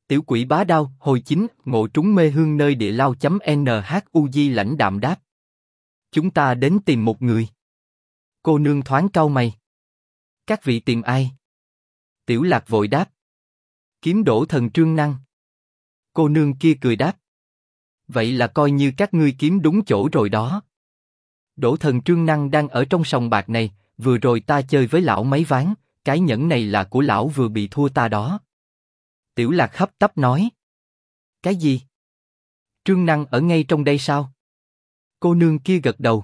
Tiểu quỷ bá đao, hồi chính, ngộ trúng mê hương nơi địa lao .NHUG lãnh đạm đáp. Chúng ta đến tìm một người. Cô nương thoáng cau mày. Các vị tìm ai? Tiểu Lạc vội đáp. Kiếm đổ thần Trương Năng. Cô nương kia cười đáp. Vậy là coi như các ngươi kiếm đúng chỗ rồi đó. Đổ thần Trương Năng đang ở trong sòng bạc này, vừa rồi ta chơi với lão mấy ván, cái nhẫn này là của lão vừa bị thua ta đó. Tiểu Lạc hấp tấp nói. Cái gì? Trương Năng ở ngay trong đây sao? Cô nương kia gật đầu.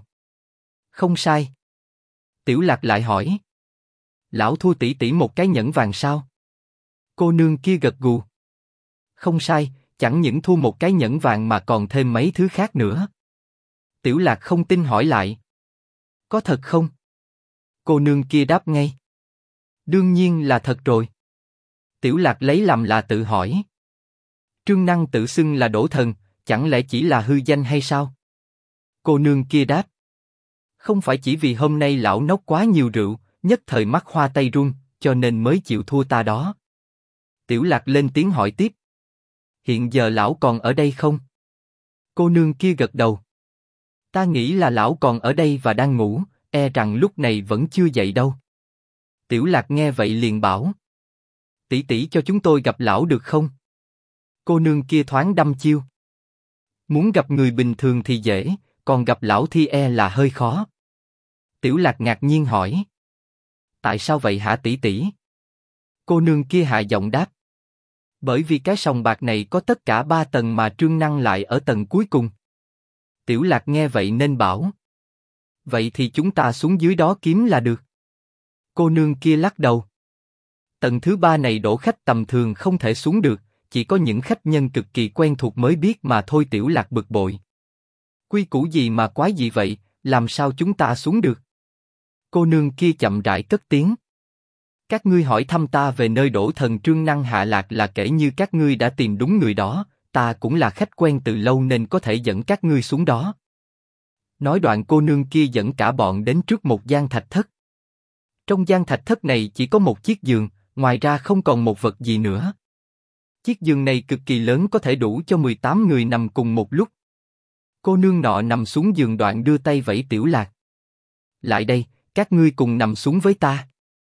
Không sai. Tiểu Lạc lại hỏi. Lão thua tỷ tỷ một cái nhẫn vàng sao? Cô nương kia gật gù. Không sai, chẳng những thua một cái nhẫn vàng mà còn thêm mấy thứ khác nữa. Tiểu Lạc không tin hỏi lại. Có thật không? Cô nương kia đáp ngay. Đương nhiên là thật rồi. Tiểu Lạc lấy làm lạ tự hỏi. Trương Năng tự xưng là Đổ thần, chẳng lẽ chỉ là hư danh hay sao? Cô nương kia đáp. Không phải chỉ vì hôm nay lão nốc quá nhiều rượu, nhất thời mắt hoa tay run, cho nên mới chịu thua ta đó. Tiểu Lạc lên tiếng hỏi tiếp. Hiện giờ lão còn ở đây không? Cô nương kia gật đầu. Ta nghĩ là lão còn ở đây và đang ngủ, e rằng lúc này vẫn chưa dậy đâu. Tiểu Lạc nghe vậy liền bảo. Tỷ tỷ cho chúng tôi gặp lão được không? Cô nương kia thoáng đăm chiêu. Muốn gặp người bình thường thì dễ, còn gặp lão thì e là hơi khó. Tiểu Lạc ngạc nhiên hỏi. Tại sao vậy hả tỷ tỷ? Cô nương kia hạ giọng đáp. Bởi vì cái sòng bạc này có tất cả 3 tầng mà Trương Năng lại ở tầng cuối cùng. Tiểu Lạc nghe vậy nên bảo. Vậy thì chúng ta xuống dưới đó kiếm là được. Cô nương kia lắc đầu. Tầng thứ 3 này đổ khách tầm thường không thể xuống được, chỉ có những khách nhân cực kỳ quen thuộc mới biết mà thôi. Tiểu Lạc bực bội. Quy củ gì mà quái gì vậy, làm sao chúng ta xuống được? Cô nương kia chậm rãi cất tiếng. Các ngươi hỏi thăm ta về nơi đổ thần Trương Năng hạ lạc là kể như các ngươi đã tìm đúng người đó, ta cũng là khách quen từ lâu nên có thể dẫn các ngươi xuống đó. Nói đoạn cô nương kia dẫn cả bọn đến trước một gian thạch thất. Trong gian thạch thất này chỉ có một chiếc giường, ngoài ra không còn một vật gì nữa. Chiếc giường này cực kỳ lớn, có thể đủ cho 18 người nằm cùng một lúc. Cô nương nọ nằm xuống giường đoạn đưa tay vẫy Tiểu Lạc. Lại đây, các ngươi cùng nằm xuống với ta.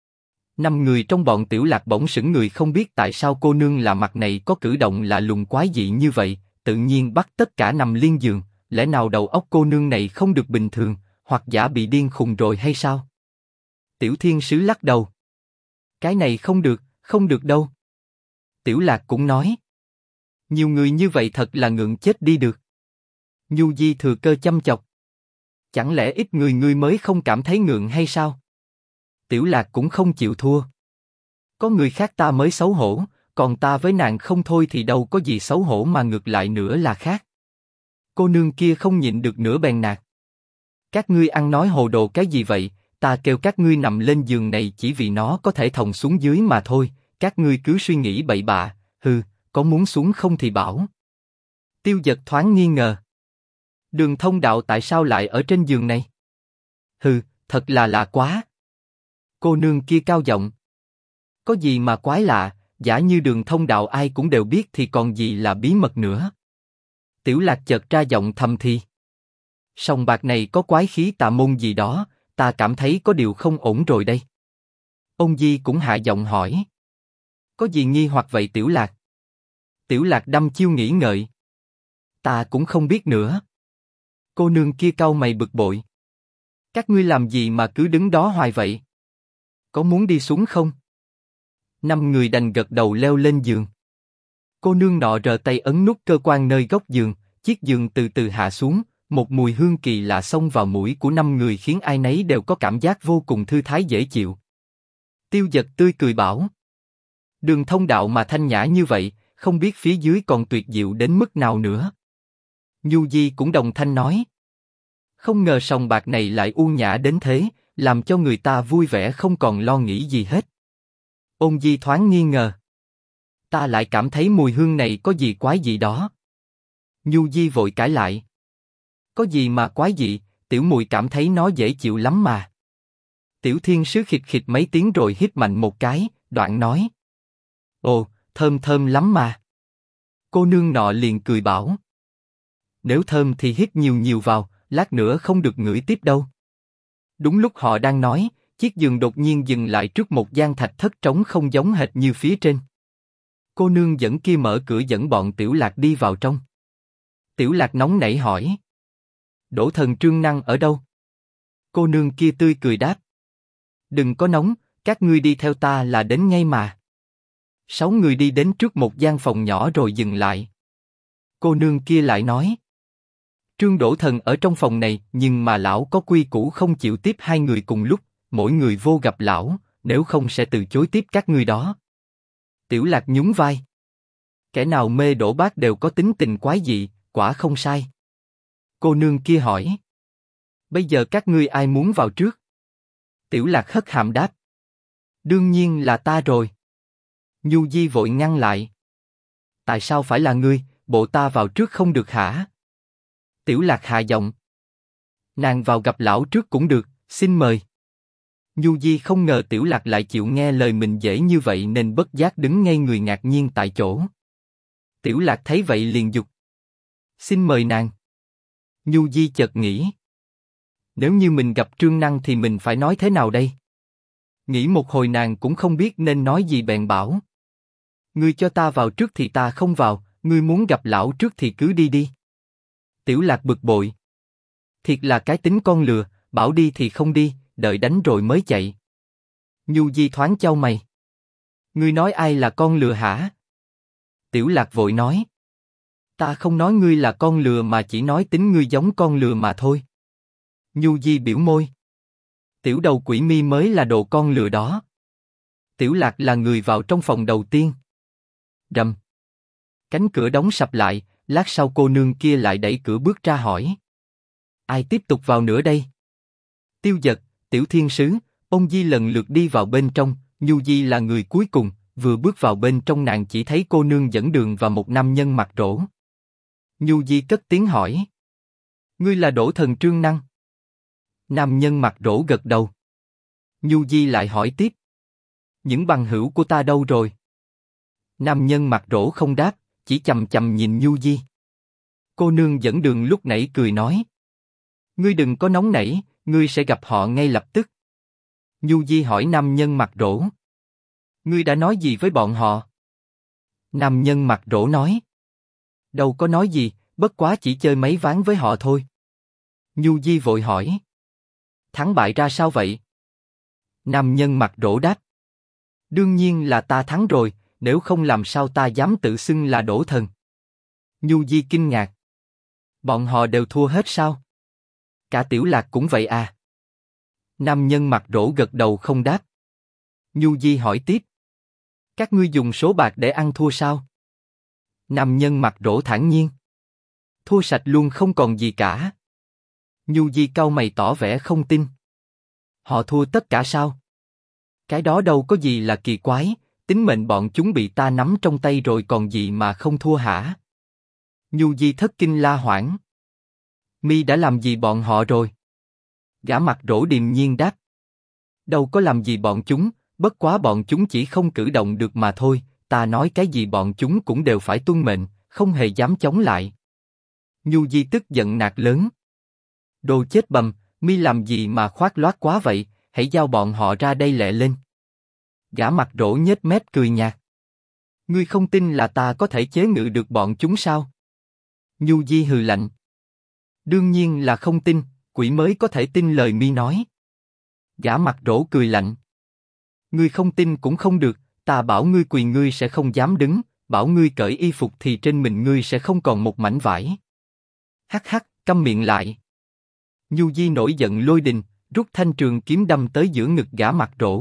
5 người trong bọn Tiểu Lạc bỗng sững người, không biết tại sao cô nương lạ mặt này có cử động lạ lùng quái dị như vậy, tự nhiên bắt tất cả nằm liên giường, lẽ nào đầu óc cô nương này không được bình thường, hoặc giả bị điên khùng rồi hay sao? Tiểu Thiên Sứ lắc đầu. Cái này không được, không được đâu. Tiểu Lạc cũng nói. Nhiều người như vậy thật là ngượng chết đi được. Nhu Di thừa cơ châm chọc. Chẳng lẽ ít người ngươi mới không cảm thấy ngượng hay sao? Tiểu Lạc cũng không chịu thua. Có người khác ta mới xấu hổ, còn ta với nàng không thôi thì đâu có gì xấu hổ mà ngược lại nữa là khác. Cô nương kia không nhịn được nữa bèn nạt. Các ngươi ăn nói hồ đồ cái gì vậy? Ta kêu các ngươi nằm lên giường này chỉ vì nó có thể thòng xuống dưới mà thôi. Các ngươi cứ suy nghĩ bậy bạ. Hừ, có muốn xuống không thì bảo. Tiêu Dật thoáng nghi ngờ. Đường Thông Đạo tại sao lại ở trên giường này? Hừ, thật là lạ quá. Cô nương kia cao giọng. Có gì mà quái lạ, giả như Đường Thông Đạo ai cũng đều biết thì còn gì là bí mật nữa. Tiểu Lạc chợt ra giọng thầm thì. Sòng bạc này có quái khí tà môn gì đó, ta cảm thấy có điều không ổn rồi đây. Ông Di cũng hạ giọng hỏi. Có gì nghi hoặc vậy Tiểu Lạc? Tiểu Lạc đăm chiêu nghĩ ngợi. Ta cũng không biết nữa. Cô nương kia cau mày bực bội. Các ngươi làm gì mà cứ đứng đó hoài vậy? Có muốn đi xuống không? 5 người đành gật đầu leo lên giường. Cô nương nọ rờ tay ấn nút cơ quan nơi góc giường, chiếc giường từ từ hạ xuống, một mùi hương kỳ lạ xông vào mũi của 5 người khiến ai nấy đều có cảm giác vô cùng thư thái dễ chịu. Tiêu Dật tươi cười bảo. Đường Thông Đạo mà thanh nhã như vậy, không biết phía dưới còn tuyệt diệu đến mức nào nữa. Nhu Di cũng đồng thanh nói. Không ngờ sòng bạc này lại u nhã đến thế, làm cho người ta vui vẻ không còn lo nghĩ gì hết. Ôn Di thoáng nghi ngờ. Ta lại cảm thấy mùi hương này có gì quái gì đó. Nhu Di vội cãi lại. Có gì mà quái dị, tiểu mùi cảm thấy nó dễ chịu lắm mà. Tiểu Thiên Sứ khịt khịt mấy tiếng rồi hít mạnh một cái, đoạn nói. Ồ, thơm thơm lắm mà. Cô nương nọ liền cười bảo. Nếu thơm thì hít nhiều nhiều vào, lát nữa không được ngửi tiếp đâu. Đúng lúc họ đang nói, chiếc giường đột nhiên dừng lại trước một gian thạch thất trống không giống hệt như phía trên. Cô nương dẫn kia mở cửa dẫn bọn Tiểu Lạc đi vào trong. Tiểu Lạc nóng nảy hỏi. Đỗ thần Trương Năng ở đâu? Cô nương kia tươi cười đáp. Đừng có nóng, các ngươi đi theo ta là đến ngay mà. 6 người đi đến trước một gian phòng nhỏ rồi dừng lại. Cô nương kia lại nói. Trương Đỗ thần ở trong phòng này, nhưng mà lão có quy củ không chịu tiếp 2 người cùng lúc, mỗi người vô gặp lão, nếu không sẽ từ chối tiếp các ngươi đó. Tiểu Lạc nhún vai. Kẻ nào mê Đỗ bác đều có tính tình quái dị, quả không sai. Cô nương kia hỏi. Bây giờ các ngươi ai muốn vào trước? Tiểu Lạc hất hàm đáp. Đương nhiên là ta rồi. Nhu Di vội ngăn lại. Tại sao phải là ngươi, bộ ta vào trước không được hả? Tiểu Lạc hạ giọng. Nàng vào gặp lão trước cũng được, xin mời. Nhu Di không ngờ Tiểu Lạc lại chịu nghe lời mình dễ như vậy nên bất giác đứng ngây người ngạc nhiên tại chỗ. Tiểu Lạc thấy vậy liền giục. Xin mời nàng. Nhu Di chợt nghĩ. Nếu như mình gặp Trương Năng thì mình phải nói thế nào đây? Nghĩ một hồi nàng cũng không biết nên nói gì bèn bảo. Ngươi cho ta vào trước thì ta không vào, ngươi muốn gặp lão trước thì cứ đi đi. Tiểu Lạc bực bội. Thiệt là cái tính con lừa, bảo đi thì không đi, đợi đánh rồi mới chạy. Nhu Di thoáng chau mày. Ngươi nói ai là con lừa hả? Tiểu Lạc vội nói. Ta không nói ngươi là con lừa mà chỉ nói tính ngươi giống con lừa mà thôi. Nhu Di biểu môi. Tiểu đầu quỷ mi mới là đồ con lừa đó. Tiểu Lạc là người vào trong phòng đầu tiên. Rầm. Cánh cửa đóng sập lại, lát sau cô nương kia lại đẩy cửa bước ra hỏi. Ai tiếp tục vào nữa đây? Tiêu Dật, Tiểu Thiên Sứ, Ông Di lần lượt đi vào bên trong, Nhu Di là người cuối cùng, vừa bước vào bên trong nàng chỉ thấy cô nương dẫn đường và một nam nhân mặt rỗ. Nhu Di cất tiếng hỏi. Ngươi là Đỗ thần Trương Năng? Nam nhân mặt rỗ gật đầu. Nhu Di lại hỏi tiếp. Những bằng hữu của ta đâu rồi? Nam nhân mặt rỗ không đáp, chỉ chầm chầm nhìn Nhu Di. Cô nương dẫn đường lúc nãy cười nói. Ngươi đừng có nóng nảy, ngươi sẽ gặp họ ngay lập tức. Nhu Di hỏi nam nhân mặt rỗ. Ngươi đã nói gì với bọn họ? Nam nhân mặt rỗ nói. Đâu có nói gì, bất quá chỉ chơi mấy ván với họ thôi. Nhu Di vội hỏi. Thắng bại ra sao vậy? Nam nhân mặt rỗ đáp. Đương nhiên là ta thắng rồi, nếu không làm sao ta dám tự xưng là Đỗ thần. Nhu Di kinh ngạc. Bọn họ đều thua hết sao? Cả Tiểu Lạc cũng vậy à? Nam nhân mặt rỗ gật đầu không đáp. Nhu Di hỏi tiếp. Các ngươi dùng số bạc để ăn thua sao? Nam nhân mặt rỗ thản nhiên. Thua sạch luôn không còn gì cả. Nhu Di cau mày tỏ vẻ không tin. Họ thua tất cả sao? Cái đó đâu có gì là kỳ quái, tính mệnh bọn chúng bị ta nắm trong tay rồi còn gì mà không thua hả? Nhu Di thất kinh la hoảng. Mi đã làm gì bọn họ rồi? Gã mặt rỗ điềm nhiên đáp. Đâu có làm gì bọn chúng, bất quá bọn chúng chỉ không cử động được mà thôi, ta nói cái gì bọn chúng cũng đều phải tuân mệnh, không hề dám chống lại. Nhu Di tức giận nạt lớn. Đồ chết bầm, Mi làm gì mà khoác lác quá vậy, hãy giao bọn họ ra đây lẹ lên. Gã mặt rỗ nhếch mép cười nhạt. Ngươi không tin là ta có thể chế ngự được bọn chúng sao? Nhu Di hừ lạnh. Đương nhiên là không tin, quỷ mới có thể tin lời Mi nói. Gã mặt rỗ cười lạnh. Ngươi không tin cũng không được, ta bảo ngươi quỳ ngươi sẽ không dám đứng, bảo ngươi cởi y phục thì trên mình ngươi sẽ không còn một mảnh vải. Hắc hắc, câm miệng lại. Nhu Di nổi giận lôi đình, rút thanh trường kiếm đâm tới giữa ngực gã mặt rỗ.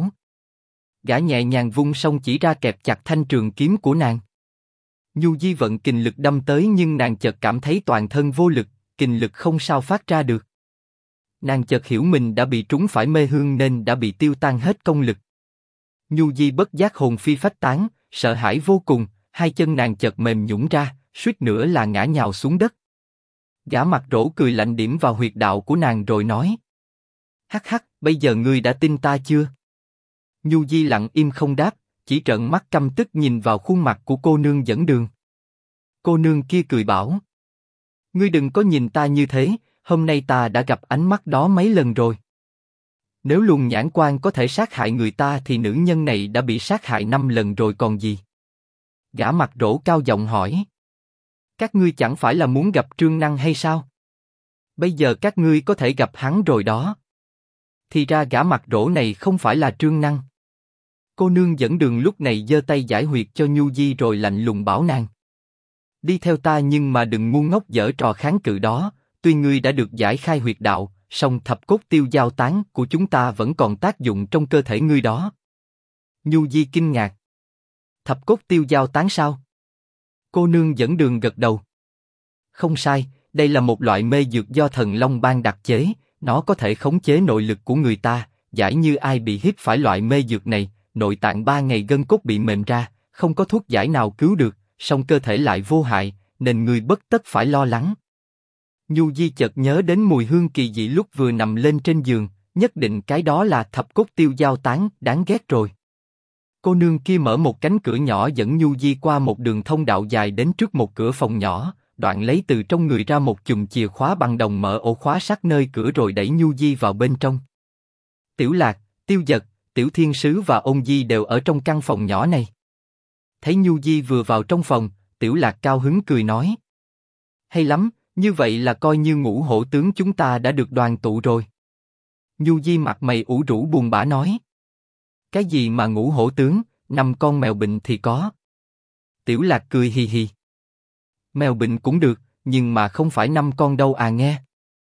Gã nhẹ nhàng vung song chỉ ra kẹp chặt thanh trường kiếm của nàng. Nhu Di vận kình lực đâm tới nhưng nàng chợt cảm thấy toàn thân vô lực, kình lực không sao phát ra được. Nàng chợt hiểu mình đã bị trúng phải mê hương nên đã bị tiêu tan hết công lực. Nhu Di bất giác hồn phi phách tán, sợ hãi vô cùng, hai chân nàng chợt mềm nhũn ra, suýt nữa là ngã nhào xuống đất. Gã mặt rỗ cười lạnh điểm vào huyệt đạo của nàng rồi nói. Hắc hắc, bây giờ ngươi đã tin ta chưa? Nhu Di lặng im không đáp, chỉ trợn mắt căm tức nhìn vào khuôn mặt của cô nương dẫn đường. Cô nương kia cười bảo. Ngươi đừng có nhìn ta như thế, hôm nay ta đã gặp ánh mắt đó mấy lần rồi. Nếu luồng nhãn quan có thể sát hại người ta thì nữ nhân này đã bị sát hại 5 lần rồi còn gì. Gã mặt rỗ cao giọng hỏi. Các ngươi chẳng phải là muốn gặp Trương Năng hay sao? Bây giờ các ngươi có thể gặp hắn rồi đó. Thì ra gã mặt rỗ này không phải là Trương Năng. Cô nương dẫn đường lúc này giơ tay giải huyệt cho Nhu Di rồi lạnh lùng bảo nàng. Đi theo ta nhưng mà đừng ngu ngốc giở trò kháng cự đó, tuy ngươi đã được giải khai huyệt đạo, song thập cốt tiêu giao tán của chúng ta vẫn còn tác dụng trong cơ thể ngươi đó. Nhu Di kinh ngạc. Thập cốt tiêu giao tán sao? Cô nương dẫn đường gật đầu. Không sai, đây là một loại mê dược do thần Long Bang đặc chế, nó có thể khống chế nội lực của người ta, giả như ai bị hít phải loại mê dược này, nội tạng 3 ngày gân cốt bị mềm ra, không có thuốc giải nào cứu được, song cơ thể lại vô hại, nên người bất tất phải lo lắng. Nhu Di chợt nhớ đến mùi hương kỳ dị lúc vừa nằm lên trên giường, nhất định cái đó là thập cốt tiêu giao tán, đáng ghét rồi. Cô nương kia mở một cánh cửa nhỏ dẫn Nhu Di qua một đường thông đạo dài đến trước một cửa phòng nhỏ, đoạn lấy từ trong người ra một chùm chìa khóa bằng đồng mở ổ khóa sắt nơi cửa rồi đẩy Nhu Di vào bên trong. Tiểu Lạc, Tiêu Dật, Tiểu Thiên Sứ và Ôn Di đều ở trong căn phòng nhỏ này. Thấy Nhu Di vừa vào trong phòng, Tiểu Lạc cao hứng cười nói. Hay lắm, như vậy là coi như Ngũ Hổ tướng chúng ta đã được đoàn tụ rồi. Nhu Di mặt mày ủ rũ buồn bã nói. Cái gì mà Ngũ Hổ tướng, 5 con mèo bệnh thì có. Tiểu Lạc cười hì hì. Mèo bệnh cũng được, nhưng mà không phải 5 con đâu à nghe.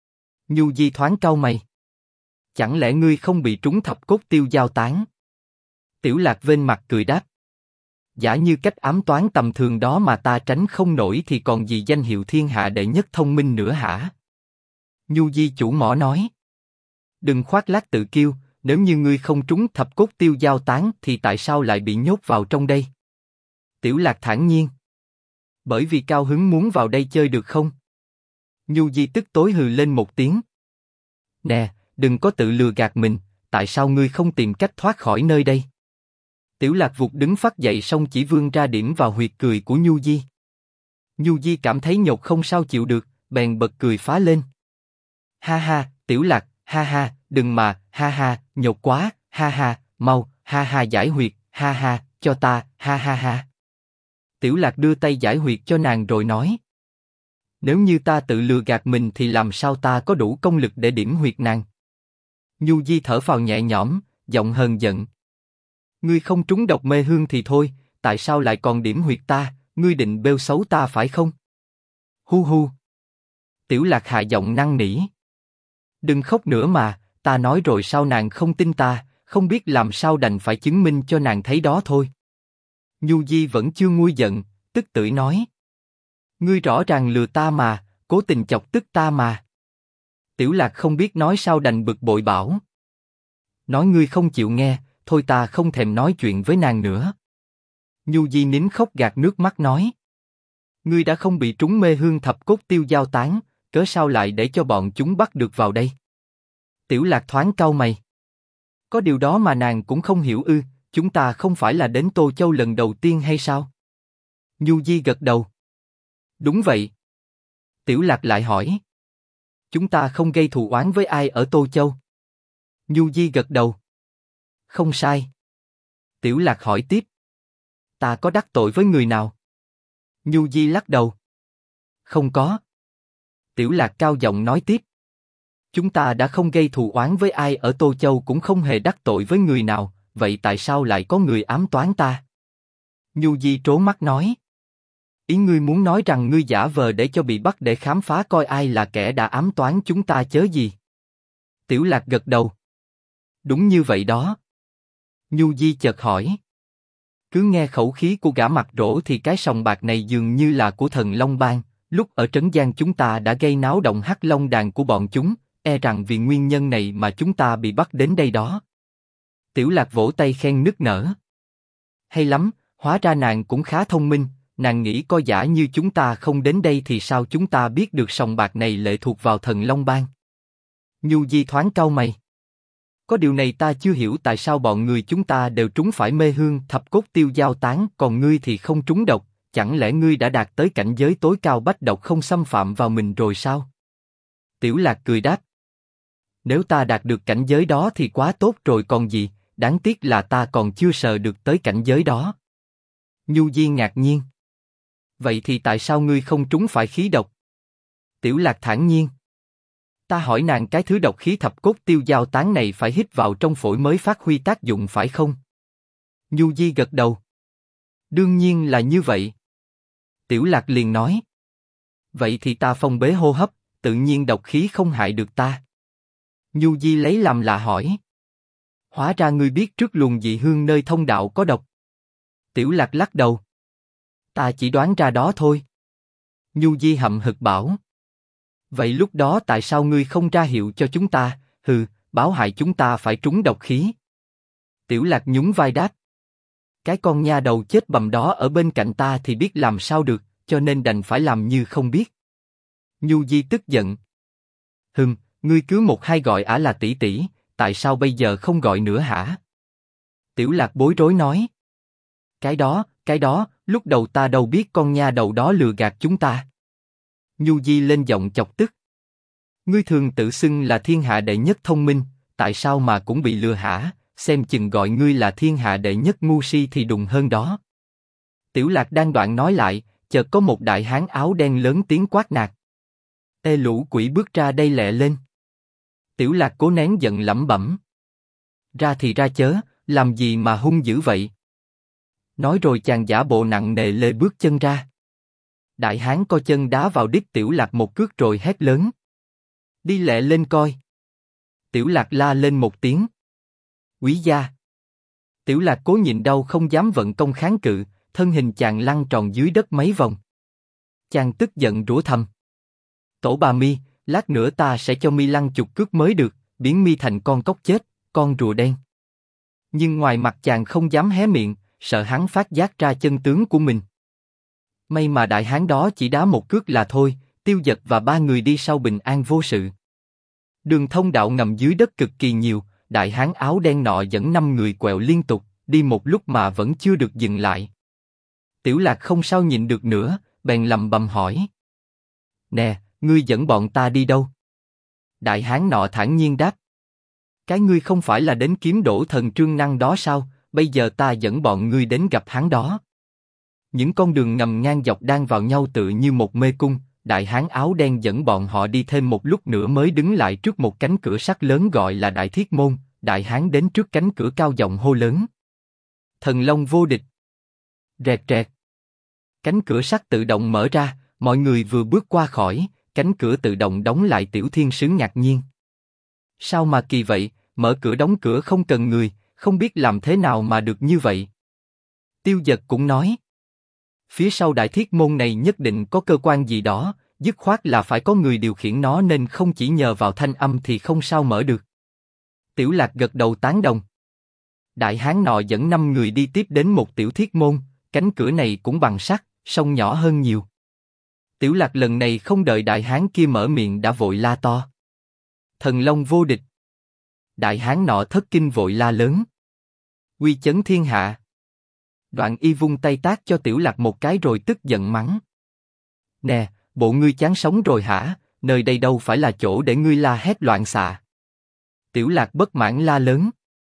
Nhu Di thoáng cau mày. Chẳng lẽ ngươi không bị trúng thập cốt tiêu giao tán? Tiểu Lạc vênh mặt cười đáp. Giả như cách ám toán tầm thường đó mà ta tránh không nổi thì còn gì danh hiệu thiên hạ đệ nhất thông minh nữa hả? Nhu Di chủ mỏ nói. Đừng khoác lác tự kiêu, nếu như ngươi không trúng thập cốt tiêu giao tán thì tại sao lại bị nhốt vào trong đây? Tiểu Lạc thản nhiên. Bởi vì cao hứng muốn vào đây chơi được không? Nhu Di tức tối hừ lên một tiếng. Nè, đừng có tự lừa gạt mình, tại sao ngươi không tìm cách thoát khỏi nơi đây? Tiểu Lạc vụt đứng phắt dậy xong chỉ vươn ra điểm vào huyệt cười của Nhu Di. Nhu Di cảm thấy nhột không sao chịu được, bèn bật cười phá lên. Ha ha, Tiểu Lạc, ha ha, đừng mà, ha ha, nhột quá, ha ha, mau, ha ha giải huyệt, ha ha, cho ta, ha ha ha. Tiểu Lạc đưa tay giải huyệt cho nàng rồi nói. Nếu như ta tự lừa gạt mình thì làm sao ta có đủ công lực để điểm huyệt nàng? Nhu Di thở phào nhẹ nhõm, giọng hờn giận. Ngươi không trúng độc mê hương thì thôi, tại sao lại còn điểm huyệt ta, ngươi định bêu xấu ta phải không? Hu hu. Tiểu Lạc hạ giọng năn nỉ. Đừng khóc nữa mà, ta nói rồi sao nàng không tin ta, không biết làm sao đành phải chứng minh cho nàng thấy đó thôi. Nhu Di vẫn chưa nguôi giận, tức tưởi nói. Ngươi rõ ràng lừa ta mà, cố tình chọc tức ta mà. Tiểu Lạc không biết nói sao đành bực bội bảo. Nói ngươi không chịu nghe, thôi ta không thèm nói chuyện với nàng nữa. Nhu Di nín khóc gạt nước mắt nói. Ngươi đã không bị trúng mê hương thập cốt tiêu giao tán, cớ sao lại để cho bọn chúng bắt được vào đây? Tiểu Lạc thoáng cau mày. Có điều đó mà nàng cũng không hiểu ư, chúng ta không phải là đến Tô Châu lần đầu tiên hay sao? Nhu Di gật đầu. Đúng vậy. Tiểu Lạc lại hỏi. Chúng ta không gây thù oán với ai ở Tô Châu? Nhu Di gật đầu. Không sai. Tiểu Lạc hỏi tiếp. Ta có đắc tội với người nào? Nhu Di lắc đầu. Không có. Tiểu Lạc cao giọng nói tiếp. Chúng ta đã không gây thù oán với ai ở Tô Châu cũng không hề đắc tội với người nào, vậy tại sao lại có người ám toán ta? Nhu Di trố mắt nói. Ý ngươi muốn nói rằng ngươi giả vờ để cho bị bắt để khám phá coi ai là kẻ đã ám toán chúng ta chớ gì? Tiểu Lạc gật đầu. Đúng như vậy đó. Nhu Di chợt hỏi. Cứ nghe khẩu khí của gã mặt rỗ thì cái sòng bạc này dường như là của thần Long Bang. Lúc ở Trấn Giang chúng ta đã gây náo động Hắc Long đàn của bọn chúng, e rằng vì nguyên nhân này mà chúng ta bị bắt đến đây đó. Tiểu Lạc vỗ tay khen nức nở. Hay lắm, hóa ra nàng cũng khá thông minh, nàng nghĩ coi giả như chúng ta không đến đây thì sao chúng ta biết được sòng bạc này lệ thuộc vào thần Long Bang. Nhu Di thoáng cau mày. Có điều này ta chưa hiểu tại sao bọn người chúng ta đều trúng phải mê hương thập cốt tiêu giao tán còn ngươi thì không trúng độc, chẳng lẽ ngươi đã đạt tới cảnh giới tối cao bách độc không xâm phạm vào mình rồi sao? Tiểu Lạc cười đáp. Nếu ta đạt được cảnh giới đó thì quá tốt rồi còn gì, đáng tiếc là ta còn chưa sờ được tới cảnh giới đó. Nhu Di ngạc nhiên. Vậy thì tại sao ngươi không trúng phải khí độc? Tiểu Lạc thản nhiên. Ta hỏi nàng cái thứ độc khí thập cốt tiêu giao tán này phải hít vào trong phổi mới phát huy tác dụng phải không? Nhu Di gật đầu. Đương nhiên là như vậy. Tiểu Lạc liền nói. Vậy thì ta phong bế hô hấp, tự nhiên độc khí không hại được ta. Nhu Di lấy làm lạ hỏi. Hóa ra ngươi biết trước luồng dị hương nơi thông đạo có độc. Tiểu Lạc lắc đầu. Ta chỉ đoán ra đó thôi. Nhu Di hậm hực bảo. Vậy lúc đó tại sao ngươi không ra hiệu cho chúng ta, báo hại chúng ta phải trúng độc khí? Tiểu Lạc nhún vai đáp. Cái con nha đầu chết bầm đó ở bên cạnh ta thì biết làm sao được, cho nên đành phải làm như không biết. Nhu Di tức giận. Ngươi cứ một hai gọi ả là tỷ tỷ, tại sao bây giờ không gọi nữa hả? Tiểu Lạc bối rối nói. Cái đó, lúc đầu ta đâu biết con nha đầu đó lừa gạt chúng ta. Nhu Di lên giọng chọc tức. Ngươi thường tự xưng là thiên hạ đệ nhất thông minh, tại sao mà cũng bị lừa hả? Xem chừng gọi ngươi là thiên hạ đệ nhất ngu si thì đùng hơn đó. Tiểu Lạc đang đoạn nói lại, chợt có một đại hán áo đen lớn tiếng quát nạt. Ê lũ quỷ bước ra đây lẹ lên. Tiểu Lạc cố nén giận lẩm bẩm. Ra thì ra chớ, làm gì mà hung dữ vậy? Nói rồi chàng giả bộ nặng nề lê bước chân ra. Đại hán co chân đá vào đít Tiểu Lạc một cước rồi hét lớn. Đi lẹ lên coi. Tiểu Lạc la lên một tiếng. Quý gia. Tiểu Lạc cố nhịn đau không dám vận công kháng cự, thân hình chàng lăn tròn dưới đất mấy vòng. Chàng tức giận rủa thầm. Tổ bà Mi, lát nữa ta sẽ cho Mi lăn chục cước mới được, biến Mi thành con cóc chết, con rùa đen. Nhưng ngoài mặt chàng không dám hé miệng, sợ hắn phát giác ra chân tướng của mình. May mà đại hán đó chỉ đá một cước là thôi, Tiêu Dật và ba người đi sau bình an vô sự. Đường thông đạo ngầm dưới đất cực kỳ nhiều, đại hán áo đen nọ dẫn 5 người quẹo liên tục, đi một lúc mà vẫn chưa được dừng lại. Tiểu Lạc không sao nhịn được nữa, bèn lầm bầm hỏi. Nè, ngươi dẫn bọn ta đi đâu? Đại hán nọ thản nhiên đáp. Cái ngươi không phải là đến kiếm đổ thần Trương Năng đó sao, bây giờ ta dẫn bọn ngươi đến gặp hắn đó. Những con đường ngầm ngang dọc đang vào nhau tự như một mê cung, đại hán áo đen dẫn bọn họ đi thêm một lúc nữa mới đứng lại trước một cánh cửa sắt lớn gọi là Đại Thiết Môn, đại hán đến trước cánh cửa cao giọng hô lớn. Thần Long vô địch. Rẹt rẹt. Cánh cửa sắt tự động mở ra, mọi người vừa bước qua khỏi, cánh cửa tự động đóng lại. Tiểu Thiên Sứ ngạc nhiên. Sao mà kỳ vậy, mở cửa đóng cửa không cần người, không biết làm thế nào mà được như vậy. Tiêu Dật cũng nói. Phía sau Đại Thiết Môn này nhất định có cơ quan gì đó, dứt khoát là phải có người điều khiển nó nên không chỉ nhờ vào thanh âm thì không sao mở được. Tiểu Lạc gật đầu tán đồng. Đại hán nọ dẫn 5 người đi tiếp đến một tiểu thiết môn, cánh cửa này cũng bằng sắt, song nhỏ hơn nhiều. Tiểu Lạc lần này không đợi đại hán kia mở miệng đã vội la to. Thần Long vô địch. Đại hán nọ thất kinh vội la lớn. Uy chấn thiên hạ. Đoạn y vung tay tát cho Tiểu Lạc một cái rồi tức giận mắng. Nè, bộ ngươi chán sống rồi hả, nơi đây đâu phải là chỗ để ngươi la hét loạn xạ. Tiểu Lạc bất mãn la lớn.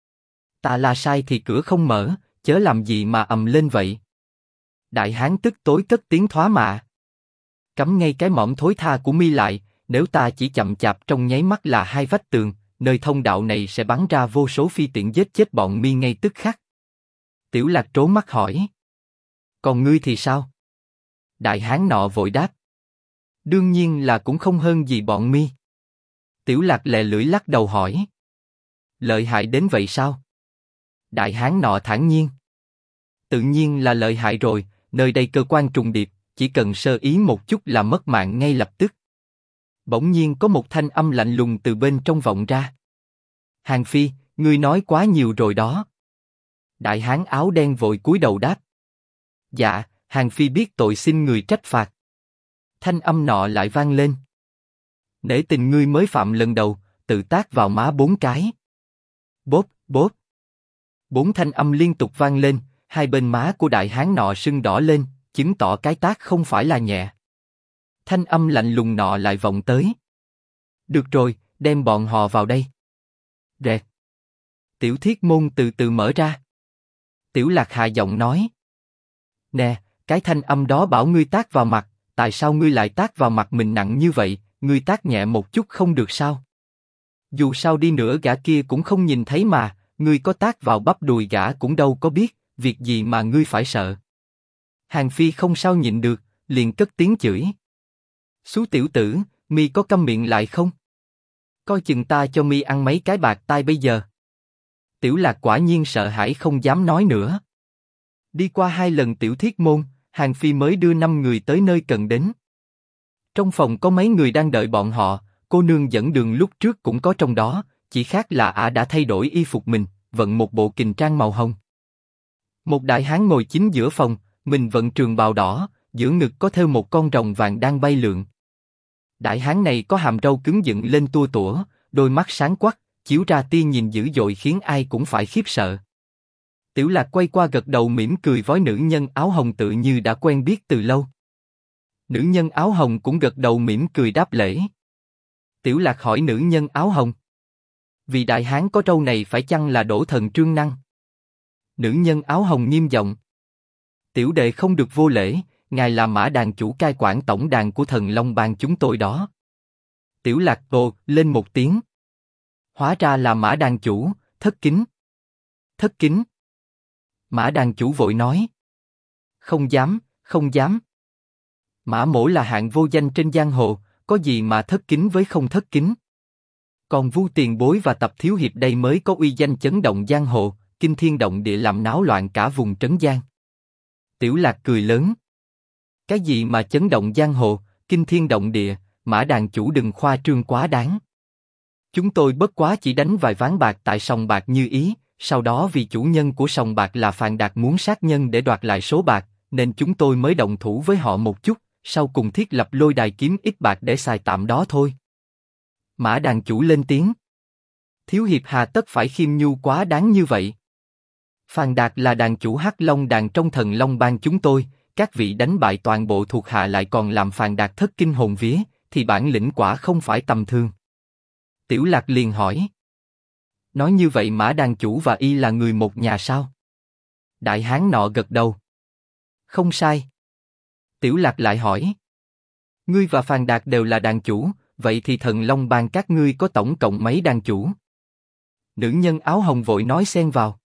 Ta la sai thì cửa không mở, chớ làm gì mà ầm lên vậy. Đại hán tức tối cất tiếng thoá mạ. Cắm ngay cái mõm thối tha của mi lại, nếu ta chỉ chậm chạp trong nháy mắt là hai vách tường, nơi thông đạo này sẽ bắn ra vô số phi tiễn giết chết bọn mi ngay tức khắc. Tiểu Lạc trố mắt hỏi. Còn ngươi thì sao? Đại hán nọ vội đáp. Đương nhiên là cũng không hơn gì bọn mi. Tiểu Lạc lè lưỡi lắc đầu hỏi. Lợi hại đến vậy sao? Đại hán nọ thản nhiên. Tự nhiên là lợi hại rồi, nơi đây cơ quan trùng điệp, chỉ cần sơ ý một chút là mất mạng ngay lập tức. Bỗng nhiên có một thanh âm lạnh lùng từ bên trong vọng ra. Hàng Phi, ngươi nói quá nhiều rồi đó. Đại hán áo đen vội cúi đầu đáp. Dạ, Hàng Phi biết tội xin người trách phạt. Thanh âm nọ lại vang lên. Nể tình ngươi mới phạm lần đầu, tự tát vào má 4 cái. Bốp, bốp. 4 thanh âm liên tục vang lên, hai bên má của đại hán nọ sưng đỏ lên, chứng tỏ cái tác không phải là nhẹ. Thanh âm lạnh lùng nọ lại vọng tới. Được rồi, đem bọn họ vào đây. Rẹt. Tiểu thiết môn từ từ mở ra. Tiểu Lạc hạ giọng nói. Nè, cái thanh âm đó bảo ngươi tác vào mặt, tại sao ngươi lại tác vào mặt mình nặng như vậy, ngươi tác nhẹ một chút không được sao? Dù sao đi nữa gã kia cũng không nhìn thấy mà, ngươi có tác vào bắp đùi gã cũng đâu có biết, việc gì mà ngươi phải sợ. Hàng Phi không sao nhịn được, liền cất tiếng chửi. Xú tiểu tử, mi có câm miệng lại không? Coi chừng ta cho mi ăn mấy cái bạc tai bây giờ. Tiểu Lạc quả nhiên sợ hãi không dám nói nữa. Đi qua 2 lần tiểu thiết môn, Hàng Phi mới đưa 5 người tới nơi cần đến. Trong phòng có mấy người đang đợi bọn họ, cô nương dẫn đường lúc trước cũng có trong đó, chỉ khác là ả đã thay đổi y phục mình, vận một bộ kình trang màu hồng. Một đại hán ngồi chính giữa phòng, mình vận trường bào đỏ, giữa ngực có thêu một con rồng vàng đang bay lượn. Đại hán này có hàm râu cứng dựng lên tua tủa, đôi mắt sáng quắc, chiếu ra tia nhìn dữ dội khiến ai cũng phải khiếp sợ. Tiểu Lạc quay qua gật đầu mỉm cười với nữ nhân áo hồng tự như đã quen biết từ lâu. Nữ nhân áo hồng cũng gật đầu mỉm cười đáp lễ. Tiểu Lạc hỏi nữ nhân áo hồng. Vì đại hán có râu này phải chăng là Đỗ Thần Trương Năng? Nữ nhân áo hồng nghiêm giọng. Tiểu đệ không được vô lễ, ngài là Mã đàn chủ cai quản tổng đàn của Thần Long Bang chúng tôi đó. Tiểu Lạc ồ lên một tiếng. Hóa ra là Mã đàn chủ, thất kính. Thất kính. Mã đàn chủ vội nói. Không dám, không dám. Mã mỗ là hạng vô danh trên giang hồ, có gì mà thất kính với không thất kính. Còn Vu tiền bối và Tập thiếu hiệp đây mới có uy danh chấn động giang hồ, kinh thiên động địa làm náo loạn cả vùng trấn giang. Tiểu Lạc cười lớn. Cái gì mà chấn động giang hồ, kinh thiên động địa, Mã đàn chủ đừng khoa trương quá đáng. Chúng tôi bất quá chỉ đánh vài ván bạc tại sòng bạc Như Ý, sau đó vì chủ nhân của sòng bạc là Phàn Đạt muốn sát nhân để đoạt lại số bạc, nên chúng tôi mới động thủ với họ một chút, sau cùng thiết lập lôi đài kiếm ít bạc để xài tạm đó thôi. Mã đàn chủ lên tiếng. Thiếu hiệp hà tất phải khiêm nhu quá đáng như vậy. Phàn Đạt là đàn chủ Hắc Long đàn trong Thần Long Bang chúng tôi, các vị đánh bại toàn bộ thuộc hạ lại còn làm Phàn Đạt thất kinh hồn vía, thì bản lĩnh quả không phải tầm thường. Tiểu Lạc liền hỏi. Nói như vậy Mã đàn chủ và y là người một nhà sao? Đại hán nọ gật đầu. Không sai. Tiểu Lạc lại hỏi. Ngươi và Phàn Đạt đều là đàn chủ, vậy thì Thần Long Bang các ngươi có tổng cộng mấy đàn chủ? Nữ nhân áo hồng vội nói xen vào.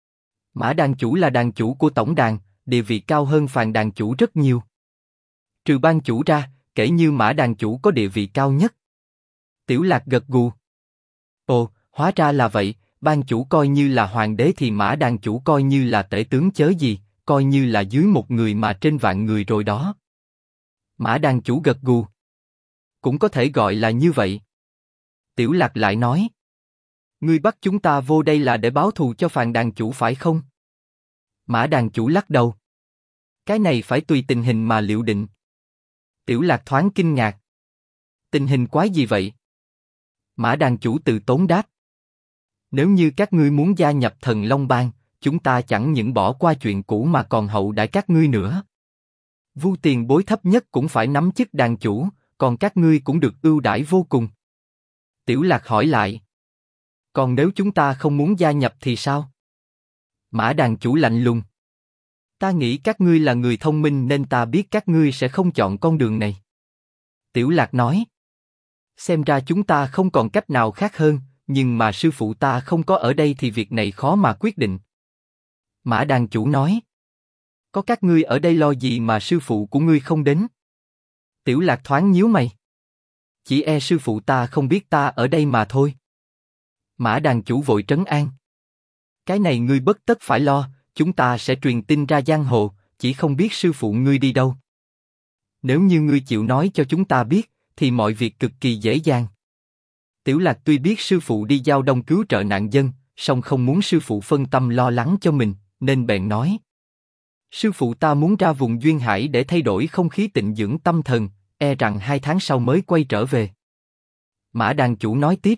Mã đàn chủ là đàn chủ của tổng đàn, địa vị cao hơn Phàn đàn chủ rất nhiều. Trừ ban chủ ra, kể như Mã đàn chủ có địa vị cao nhất. Tiểu Lạc gật gù. Ồ, hóa ra là vậy, ban chủ coi như là hoàng đế thì Mã đàn chủ coi như là tể tướng chớ gì, coi như là dưới một người mà trên vạn người rồi đó. Mã đàn chủ gật gù. Cũng có thể gọi là như vậy. Tiểu Lạc lại nói. Ngươi bắt chúng ta vô đây là để báo thù cho Phàn đàn chủ phải không? Mã đàn chủ lắc đầu. Cái này phải tùy tình hình mà liệu định. Tiểu Lạc thoáng kinh ngạc. Tình hình quái gì vậy? Mã đàn chủ từ tốn đáp. Nếu như các ngươi muốn gia nhập Thần Long Bang, chúng ta chẳng những bỏ qua chuyện cũ mà còn hậu đãi các ngươi nữa. Vu tiền bối thấp nhất cũng phải nắm chức đàn chủ, còn các ngươi cũng được ưu đãi vô cùng. Tiểu Lạc hỏi lại. Còn nếu chúng ta không muốn gia nhập thì sao? Mã đàn chủ lạnh lùng. Ta nghĩ các ngươi là người thông minh nên ta biết các ngươi sẽ không chọn con đường này. Tiểu Lạc nói. Xem ra chúng ta không còn cách nào khác hơn, nhưng mà sư phụ ta không có ở đây thì việc này khó mà quyết định. Mã đàn chủ nói. Có các ngươi ở đây lo gì mà sư phụ của ngươi không đến? Tiểu Lạc thoáng nhíu mày. Chỉ e sư phụ ta không biết ta ở đây mà thôi. Mã đàn chủ vội trấn an. Cái này ngươi bất tất phải lo, chúng ta sẽ truyền tin ra giang hồ, chỉ không biết sư phụ ngươi đi đâu. Nếu như ngươi chịu nói cho chúng ta biết, thì mọi việc cực kỳ dễ dàng. Tiểu Lạc tuy biết sư phụ đi giao đông cứu trợ nạn dân, song không muốn sư phụ phân tâm lo lắng cho mình, nên bèn nói. Sư phụ ta muốn ra vùng duyên hải để thay đổi không khí tịnh dưỡng tâm thần, e rằng 2 tháng sau mới quay trở về. Mã đàn chủ nói tiếp.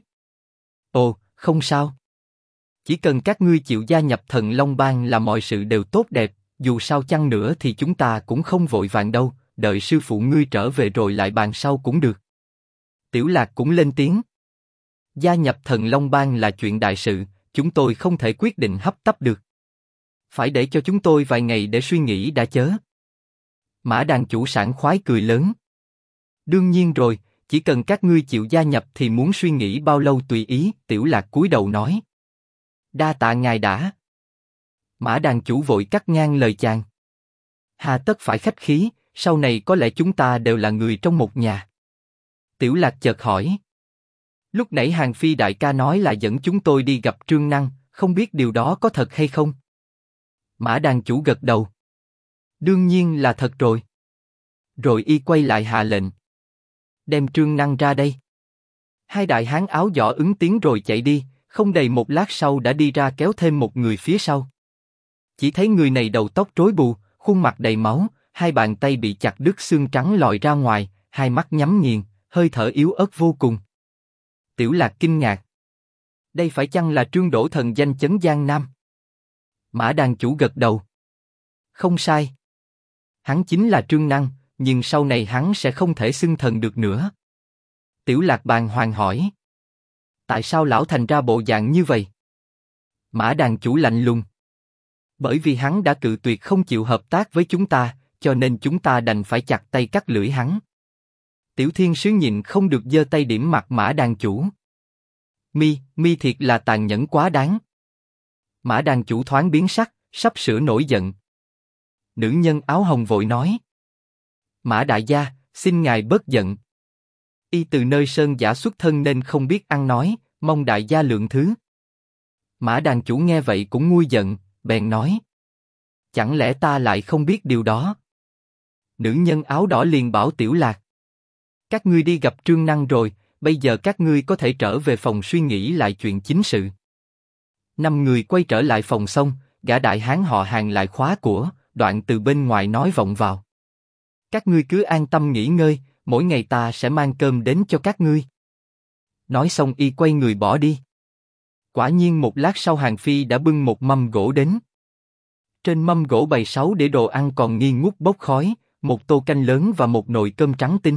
Ồ, không sao. Chỉ cần các ngươi chịu gia nhập Thần Long Bang là mọi sự đều tốt đẹp, dù sao chăng nữa thì chúng ta cũng không vội vàng đâu, đợi sư phụ ngươi trở về rồi lại bàn sau cũng được. Tiểu Lạc cũng lên tiếng. Gia nhập Thần Long Bang là chuyện đại sự, chúng tôi không thể quyết định hấp tấp được. Phải để cho chúng tôi vài ngày để suy nghĩ đã chớ. Mã đàn chủ sảng khoái cười lớn. Đương nhiên rồi, chỉ cần các ngươi chịu gia nhập thì muốn suy nghĩ bao lâu tùy ý, Tiểu Lạc cúi đầu nói. Đa tạ ngài đã. Mã đàn chủ vội cắt ngang lời chàng. Hà tất phải khách khí, sau này có lẽ chúng ta đều là người trong một nhà. Tiểu Lạc chợt hỏi. Lúc nãy Hàng Phi đại ca nói là dẫn chúng tôi đi gặp Trương Năng, không biết điều đó có thật hay không? Mã đàn chủ gật đầu. Đương nhiên là thật rồi. Rồi y quay lại hạ lệnh. Đem Trương Năng ra đây. Hai đại hán áo giỏ ứng tiếng rồi chạy đi, không đầy một lát sau đã đi ra kéo thêm một người phía sau. Chỉ thấy người này đầu tóc rối bù, khuôn mặt đầy máu, hai bàn tay bị chặt đứt xương trắng lòi ra ngoài, hai mắt nhắm nghiền, hơi thở yếu ớt vô cùng. Tiểu Lạc kinh ngạc. Đây phải chăng là Trương Đỗ thần danh chấn Giang Nam? Mã đàn chủ gật đầu. Không sai. Hắn chính là Trương Năng, nhưng sau này hắn sẽ không thể xưng thần được nữa. Tiểu Lạc bàng hoàng hỏi. Tại sao lão thành ra bộ dạng như vậy? Mã đàn chủ lạnh lùng. Bởi vì hắn đã cự tuyệt không chịu hợp tác với chúng ta, cho nên chúng ta đành phải chặt tay cắt lưỡi hắn. Tiểu Thiên Sứ nhịn không được giơ tay điểm mặt Mã đàn chủ. Mi thiệt là tàn nhẫn quá đáng. Mã đàn chủ thoáng biến sắc, sắp sửa nổi giận. Nữ nhân áo hồng vội nói. Mã đại gia, xin ngài bớt giận. Y từ nơi sơn giả xuất thân nên không biết ăn nói, mong đại gia lượng thứ. Mã đàn chủ nghe vậy cũng nguôi giận, bèn nói. Chẳng lẽ ta lại không biết điều đó? Nữ nhân áo đỏ liền bảo Tiểu Lạc. Các ngươi đi gặp Trương Năng rồi, bây giờ các ngươi có thể trở về phòng suy nghĩ lại chuyện chính sự. 5 người quay trở lại phòng xong, gã đại hán họ Hàng lại khóa của, đoạn từ bên ngoài nói vọng vào. Các ngươi cứ an tâm nghỉ ngơi, mỗi ngày ta sẽ mang cơm đến cho các ngươi. Nói xong y quay người bỏ đi. Quả nhiên một lát sau Hàng Phi đã bưng một mâm gỗ đến. Trên mâm gỗ bày 6 đĩa đồ ăn còn nghi ngút bốc khói, một tô canh lớn và một nồi cơm trắng tinh.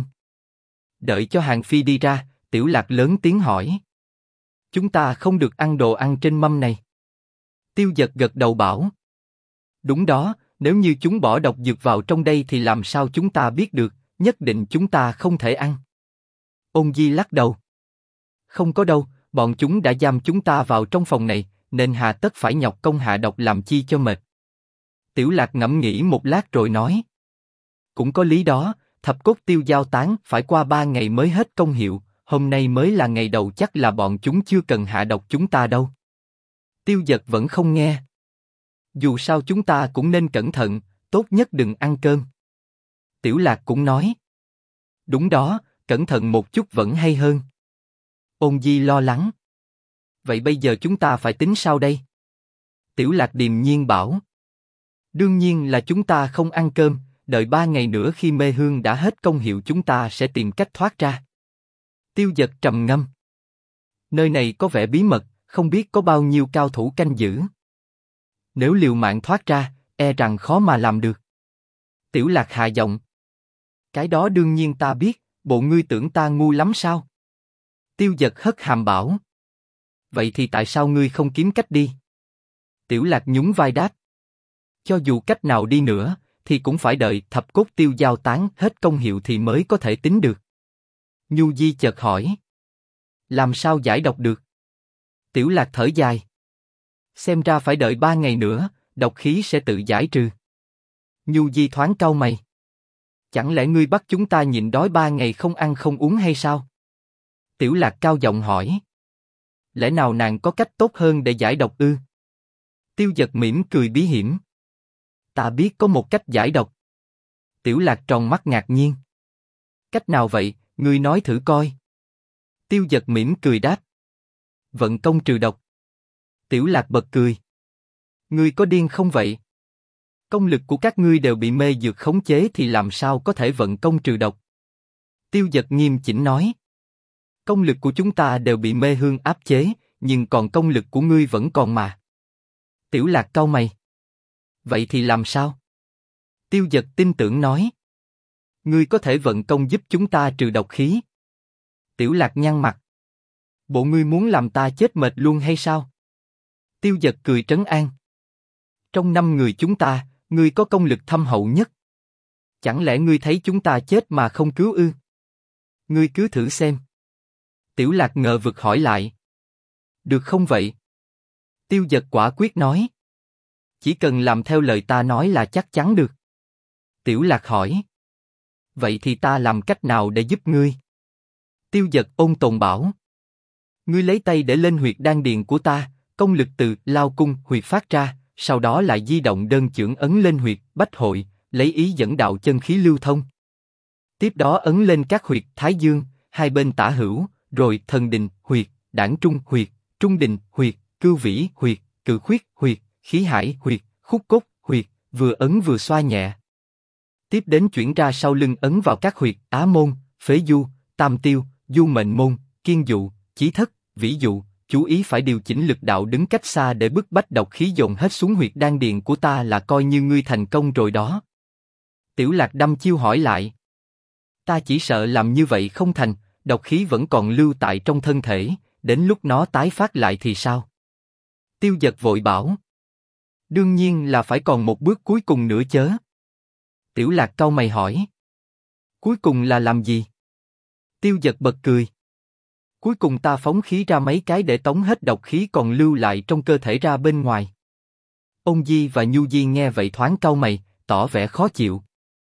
Đợi cho Hàng Phi đi ra, Tiểu Lạc lớn tiếng hỏi. Chúng ta không được ăn đồ ăn trên mâm này. Tiêu Dật gật đầu bảo. Đúng đó, nếu như chúng bỏ độc dược vào trong đây thì làm sao chúng ta biết được, nhất định chúng ta không thể ăn. Ôn Di lắc đầu. Không có đâu, bọn chúng đã giam chúng ta vào trong phòng này, nên hà tất phải nhọc công hạ độc làm chi cho mệt. Tiểu Lạc ngẫm nghĩ một lát rồi nói. Cũng có lý đó, thập cốt tiêu giao tán phải qua 3 ngày mới hết công hiệu, hôm nay mới là ngày đầu chắc là bọn chúng chưa cần hạ độc chúng ta đâu. Tiêu Dật vẫn không nghe. Dù sao chúng ta cũng nên cẩn thận, tốt nhất đừng ăn cơm. Tiểu Lạc cũng nói. Đúng đó, cẩn thận một chút vẫn hay hơn. Ôn Di lo lắng. Vậy bây giờ chúng ta phải tính sao đây? Tiểu Lạc điềm nhiên bảo. Đương nhiên là chúng ta không ăn cơm, đợi 3 ngày nữa khi mê hương đã hết công hiệu chúng ta sẽ tìm cách thoát ra. Tiêu Dật trầm ngâm. Nơi này có vẻ bí mật, không biết có bao nhiêu cao thủ canh giữ. Nếu liều mạng thoát ra, e rằng khó mà làm được. Tiểu Lạc hạ giọng. Cái đó đương nhiên ta biết, bộ ngươi tưởng ta ngu lắm sao? Tiêu Dật hất hàm bảo. Vậy thì tại sao ngươi không kiếm cách đi? Tiểu Lạc nhún vai đáp. Cho dù cách nào đi nữa, thì cũng phải đợi thập cốt tiêu giao tán hết công hiệu thì mới có thể tính được. Nhu Di chợt hỏi. Làm sao giải độc được? Tiểu Lạc thở dài. Xem ra phải đợi 3 ngày nữa, độc khí sẽ tự giải trừ. Nhu Di thoáng cau mày. Chẳng lẽ ngươi bắt chúng ta nhịn đói 3 ngày không ăn không uống hay sao? Tiểu Lạc cao giọng hỏi. Lẽ nào nàng có cách tốt hơn để giải độc ư? Tiêu Dật mỉm cười bí hiểm. Ta biết có một cách giải độc. Tiểu Lạc tròn mắt ngạc nhiên. Cách nào vậy, ngươi nói thử coi. Tiêu Dật mỉm cười đáp. Vận công trừ độc. Tiểu Lạc bật cười. Ngươi có điên không vậy? Công lực của các ngươi đều bị mê dược khống chế thì làm sao có thể vận công trừ độc? Tiêu Dật nghiêm chỉnh nói. Công lực của chúng ta đều bị mê hương áp chế, nhưng còn công lực của ngươi vẫn còn mà. Tiểu Lạc cau mày. Vậy thì làm sao? Tiêu Dật tin tưởng nói. Ngươi có thể vận công giúp chúng ta trừ độc khí. Tiểu Lạc nhăn mặt. Bộ ngươi muốn làm ta chết mệt luôn hay sao? Tiêu Dật cười trấn an. Trong 5 người chúng ta, ngươi có công lực thâm hậu nhất. Chẳng lẽ ngươi thấy chúng ta chết mà không cứu ư? Ngươi cứ thử xem. Tiểu Lạc ngờ vực hỏi lại. Được không vậy? Tiêu Dật quả quyết nói. Chỉ cần làm theo lời ta nói là chắc chắn được. Tiểu Lạc hỏi. Vậy thì ta làm cách nào để giúp ngươi? Tiêu Dật ôn tồn bảo. Ngươi lấy tay để lên huyệt đan điền của ta, công lực từ lao cung huyệt phát ra, sau đó lại di động đơn chưởng ấn lên huyệt bách hội, lấy ý dẫn đạo chân khí lưu thông. Tiếp đó ấn lên các huyệt thái dương, hai bên tả hữu, rồi thần đình huyệt, đảng trung huyệt, trung đình huyệt, cư vĩ huyệt, cự khuyết huyệt, khí hải huyệt, khúc cốt huyệt, vừa ấn vừa xoa nhẹ. Tiếp đến chuyển ra sau lưng ấn vào các huyệt á môn, phế du, tam tiêu, du mệnh môn, kiên dụ, chí thất, vĩ dụ. Chú ý phải điều chỉnh lực đạo đứng cách xa để bức bách độc khí dồn hết xuống huyệt đan điền của ta là coi như ngươi thành công rồi đó. Tiểu Lạc đăm chiêu hỏi lại. Ta chỉ sợ làm như vậy không thành, độc khí vẫn còn lưu tại trong thân thể, đến lúc nó tái phát lại thì sao? Tiêu Dật vội bảo. Đương nhiên là phải còn một bước cuối cùng nữa chớ. Tiểu Lạc cau mày hỏi. Cuối cùng là làm gì? Tiêu Dật bật cười. Cuối cùng ta phóng khí ra mấy cái để tống hết độc khí còn lưu lại trong cơ thể ra bên ngoài. Ôn Di và Nhu Di nghe vậy thoáng cau mày, tỏ vẻ khó chịu.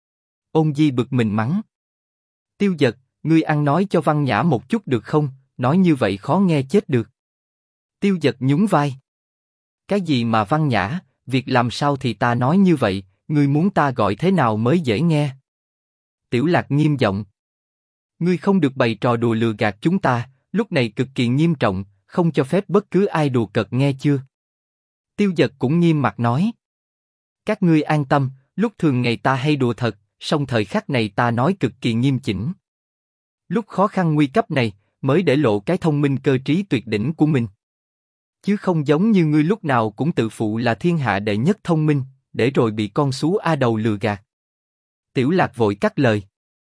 Ôn Di bực mình mắng. Tiêu Dật, ngươi ăn nói cho văn nhã một chút được không, nói như vậy khó nghe chết được. Tiêu Dật nhún vai. Cái gì mà văn nhã, việc làm sao thì ta nói như vậy, ngươi muốn ta gọi thế nào mới dễ nghe? Tiểu Lạc nghiêm giọng. Ngươi không được bày trò đùa lừa gạt chúng ta, lúc này cực kỳ nghiêm trọng, không cho phép bất cứ ai đùa cợt nghe chưa? Tiêu Dật cũng nghiêm mặt nói. Các ngươi an tâm, lúc thường ngày ta hay đùa thật, song thời khắc này ta nói cực kỳ nghiêm chỉnh. Lúc khó khăn nguy cấp này, mới để lộ cái thông minh cơ trí tuyệt đỉnh của mình. Chứ không giống như ngươi lúc nào cũng tự phụ là thiên hạ đệ nhất thông minh, để rồi bị con sú a đầu lừa gạt. Tiểu Lạc vội cắt lời.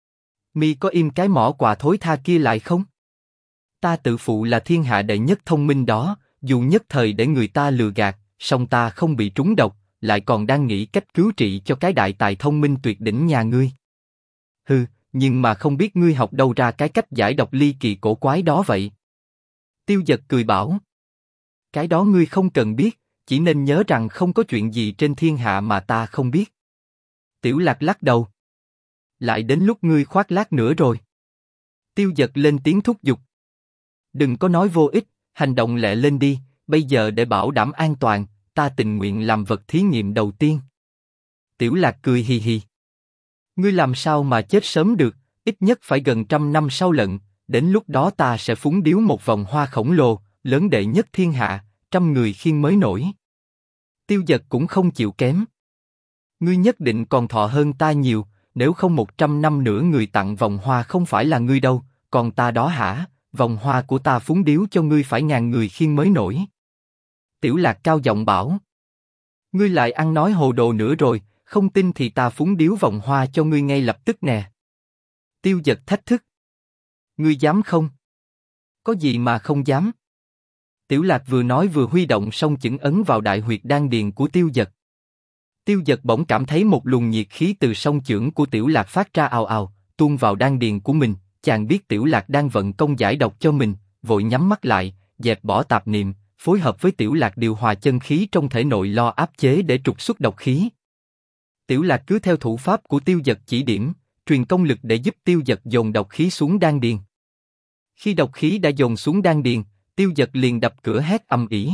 Mi có im cái mỏ quà thối tha kia lại không? Ta tự phụ là thiên hạ đệ nhất thông minh đó, dù nhất thời để người ta lừa gạt, song ta không bị trúng độc, lại còn đang nghĩ cách cứu trị cho cái đại tài thông minh tuyệt đỉnh nhà ngươi. Hừ, nhưng mà không biết ngươi học đâu ra cái cách giải độc ly kỳ cổ quái đó vậy? Tiêu Dật cười bảo. Cái đó ngươi không cần biết, chỉ nên nhớ rằng không có chuyện gì trên thiên hạ mà ta không biết. Tiểu Lạc lắc đầu. Lại đến lúc ngươi khoác lác nữa rồi. Tiêu Dật lên tiếng thúc giục. Đừng có nói vô ích, hành động lẹ lên đi, bây giờ để bảo đảm an toàn, ta tình nguyện làm vật thí nghiệm đầu tiên. Tiểu Lạc cười hì hì. Ngươi làm sao mà chết sớm được, ít nhất phải gần 100 năm sau lận, đến lúc đó ta sẽ phúng điếu một vòng hoa khổng lồ, lớn đệ nhất thiên hạ, 100 người khiêng mới nổi. Tiêu Dật cũng không chịu kém. Ngươi nhất định còn thọ hơn ta nhiều, nếu không 100 năm nữa người tặng vòng hoa không phải là ngươi đâu, còn ta đó hả? Vòng hoa của ta phúng điếu cho ngươi phải ngàn người khiêng mới nổi. Tiểu Lạc cao giọng bảo. Ngươi lại ăn nói hồ đồ nữa rồi, không tin thì ta phúng điếu vòng hoa cho ngươi ngay lập tức nè. Tiêu Dật thách thức. Ngươi dám không? Có gì mà không dám? Tiểu Lạc vừa nói vừa huy động song chưởng ấn vào đại huyệt đan điền của Tiêu Dật. Tiêu Dật bỗng cảm thấy một luồng nhiệt khí từ song chưởng của Tiểu Lạc phát ra ào ào, tuôn vào đan điền của mình. Chàng biết Tiểu Lạc đang vận công giải độc cho mình, vội nhắm mắt lại, dẹp bỏ tạp niệm, phối hợp với Tiểu Lạc điều hòa chân khí trong thể nội lo áp chế để trục xuất độc khí. Tiểu Lạc cứ theo thủ pháp của Tiêu Dật chỉ điểm, truyền công lực để giúp Tiêu Dật dồn độc khí xuống đan điền. Khi độc khí đã dồn xuống đan điền, Tiêu Dật liền đập cửa hét ầm ĩ.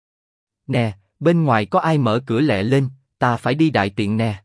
Nè, bên ngoài có ai mở cửa lẹ lên, ta phải đi đại tiện nè.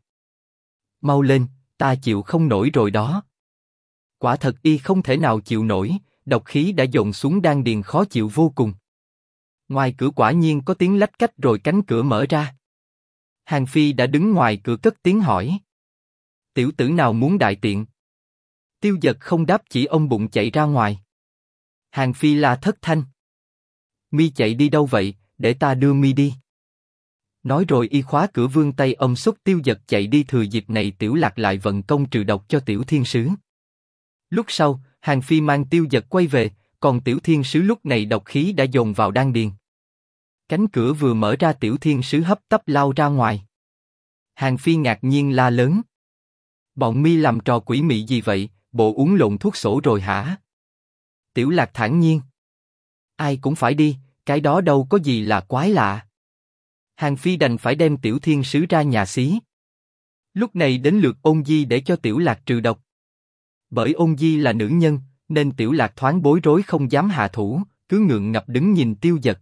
Mau lên, ta chịu không nổi rồi đó. Quả thật y không thể nào chịu nổi, độc khí đã dồn xuống đan điền khó chịu vô cùng. Ngoài cửa quả nhiên có tiếng lách cách rồi cánh cửa mở ra. Hàng Phi đã đứng ngoài cửa cất tiếng hỏi. Tiểu tử nào muốn đại tiện? Tiêu Dật không đáp chỉ ôm bụng chạy ra ngoài. Hàng Phi la thất thanh. Mi chạy đi đâu vậy, để ta đưa Mi đi. Nói rồi y khóa cửa vươn tay ôm xúc Tiêu Dật chạy đi, thừa dịp này Tiểu Lạc lại vận công trừ độc cho Tiểu Thiên Sứ. Lúc sau, Hàng Phi mang Tiêu Dật quay về, còn Tiểu Thiên Sứ lúc này độc khí đã dồn vào đan điền. Cánh cửa vừa mở ra, Tiểu Thiên Sứ hấp tấp lao ra ngoài. Hàng Phi ngạc nhiên la lớn: bọn mi làm trò quỷ mị gì vậy, bộ uống lộn thuốc sổ rồi hả? Tiểu Lạc thản nhiên: ai cũng phải đi, cái đó đâu có gì là quái lạ. Hàng Phi đành phải đem Tiểu Thiên Sứ ra nhà xí. Lúc này đến lượt Ôn Di để cho Tiểu Lạc trừ độc. Bởi Ôn Di là nữ nhân, nên Tiểu Lạc thoáng bối rối không dám hạ thủ, cứ ngượng ngập đứng nhìn Tiêu Dật.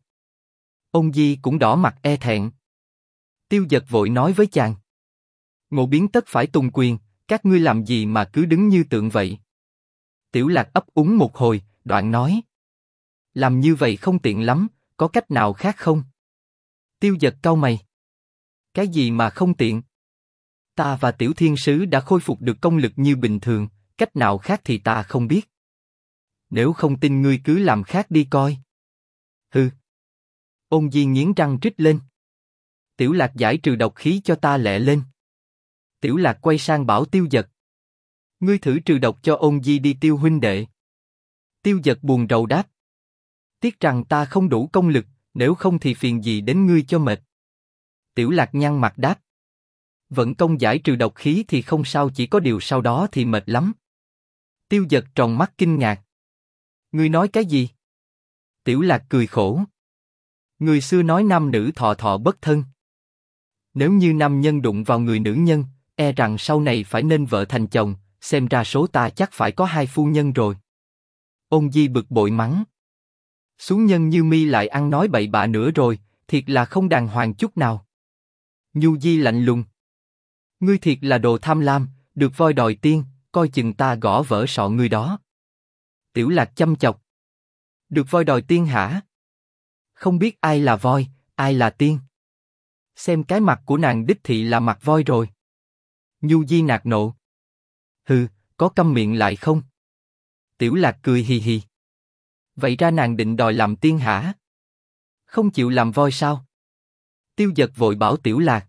Ôn Di cũng đỏ mặt e thẹn. Tiêu Dật vội nói với chàng: ngộ biến tất phải tùng quyền, các ngươi làm gì mà cứ đứng như tượng vậy? Tiểu Lạc ấp úng một hồi, đoạn nói: làm như vậy không tiện lắm, có cách nào khác không? Tiêu Dật cau mày: cái gì mà không tiện? Ta và Tiểu Thiên Sứ đã khôi phục được công lực như bình thường, cách nào khác thì ta không biết. Nếu không tin ngươi cứ làm khác đi coi. Hừ. Ôn Di nghiến răng rít lên: Tiểu Lạc giải trừ độc khí cho ta lẹ lên. Tiểu Lạc quay sang bảo Tiêu Dật: ngươi thử trừ độc cho Ôn Di đi Tiêu huynh đệ. Tiêu Dật buồn rầu đáp: tiếc rằng ta không đủ công lực, nếu không thì phiền gì đến ngươi cho mệt. Tiểu Lạc nhăn mặt đáp: vận công giải trừ độc khí thì không sao, chỉ có điều sau đó thì mệt lắm. Tiêu Dật tròn mắt kinh ngạc: ngươi nói cái gì? Tiểu Lạc cười khổ: người xưa nói nam nữ thọ thọ bất thân. Nếu như nam nhân đụng vào người nữ nhân, e rằng sau này phải nên vợ thành chồng, xem ra số ta chắc phải có 2 phu nhân rồi. Ôn Di bực bội mắng: xuống nhân như mi lại ăn nói bậy bạ nữa rồi, thiệt là không đàng hoàng chút nào. Nhu Di lạnh lùng: ngươi thiệt là đồ tham lam, được voi đòi tiên, coi chừng ta gõ vỡ sọ ngươi đó. Tiểu Lạc chăm chọc: được voi đòi tiên hả? Không biết ai là voi, ai là tiên. Xem cái mặt của nàng đích thị là mặt voi rồi. Nhu Di nạt nộ: hừ, có câm miệng lại không? Tiểu Lạc cười hì hì: vậy ra nàng định đòi làm tiên hả? Không chịu làm voi sao? Tiêu Dật vội bảo Tiểu Lạc: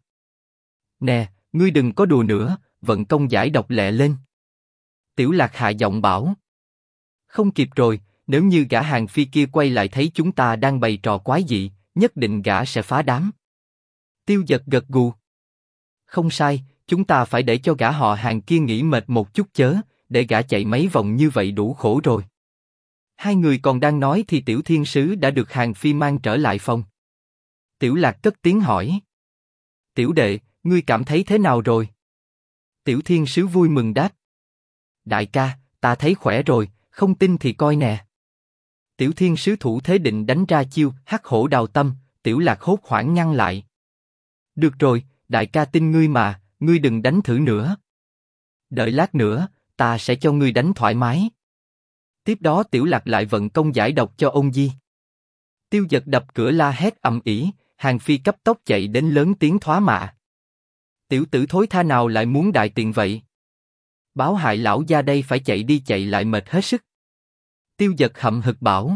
nè, ngươi đừng có đùa nữa, vận công giải độc lẹ lên. Tiểu Lạc hạ giọng bảo: không kịp rồi, nếu như gã Hàng Phi kia quay lại thấy chúng ta đang bày trò quái dị, nhất định gã sẽ phá đám. Tiêu Dật gật gù: không sai, chúng ta phải để cho gã họ Hàng kia nghỉ mệt một chút chớ, để gã chạy mấy vòng như vậy đủ khổ rồi. Hai người còn đang nói thì Tiểu Thiên Sứ đã được Hàng Phi mang trở lại phòng. Tiểu Lạc cất tiếng hỏi: tiểu đệ, ngươi cảm thấy thế nào rồi? Tiểu Thiên Sứ vui mừng đáp: đại ca, ta thấy khỏe rồi, không tin thì coi nè. Tiểu Thiên Sứ thủ thế định đánh ra chiêu hắc hổ đào tâm, Tiểu Lạc hốt hoảng ngăn lại: được rồi, đại ca tin ngươi mà, ngươi đừng đánh thử nữa. Đợi lát nữa, ta sẽ cho ngươi đánh thoải mái. Tiếp đó Tiểu Lạc lại vận công giải độc cho Ôn Di. Tiêu Dật đập cửa la hét ầm ĩ, Hàng Phi cấp tốc chạy đến lớn tiếng thoá mạ: tiểu tử thối tha nào lại muốn đại tiện vậy? Báo hại lão gia đây phải chạy đi chạy lại mệt hết sức. Tiêu Dật hậm hực bảo: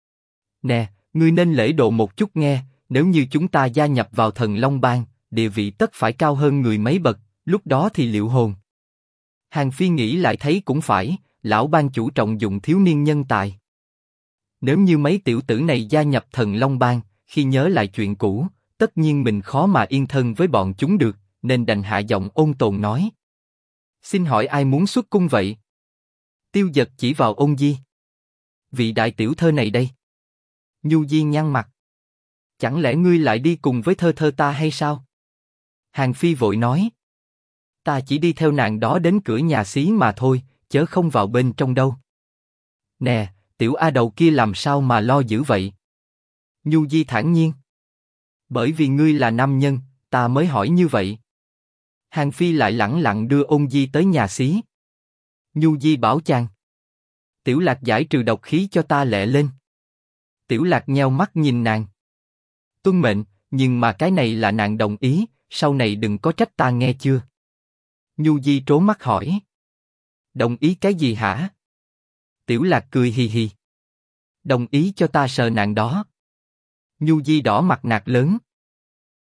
nè, ngươi nên lễ độ một chút nghe, nếu như chúng ta gia nhập vào Thần Long Bang, địa vị tất phải cao hơn người mấy bậc, lúc đó thì liệu hồn. Hàng Phi nghĩ lại thấy cũng phải, lão ban chủ trọng dụng thiếu niên nhân tài. Nếu như mấy tiểu tử này gia nhập Thần Long Bang, khi nhớ lại chuyện cũ, tất nhiên mình khó mà yên thân với bọn chúng được, nên đành hạ giọng ôn tồn nói: xin hỏi ai muốn xuất cung vậy? Tiêu Dật chỉ vào Ôn Di: vị đại tiểu thơ này đây. Nhu Di nhăn mặt: chẳng lẽ ngươi lại đi cùng với thơ thơ ta hay sao? Hàng Phi vội nói: ta chỉ đi theo nàng đó đến cửa nhà xí mà thôi, chớ không vào bên trong đâu. Nè, tiểu a đầu kia làm sao mà lo dữ vậy? Nhu Di thản nhiên: bởi vì ngươi là nam nhân, ta mới hỏi như vậy. Hàng Phi lại lẳng lặng đưa Ôn Di tới nhà xí. Nhu Di bảo chàng: Tiểu Lạc giải trừ độc khí cho ta lẹ lên. Tiểu Lạc nheo mắt nhìn nàng: tuân mệnh, nhưng mà cái này là nàng đồng ý, sau này đừng có trách ta nghe chưa? Nhu Di trố mắt hỏi: đồng ý cái gì hả? Tiểu Lạc cười hì hì: đồng ý cho ta sờ nàng đó. Nhu Di đỏ mặt nạt lớn: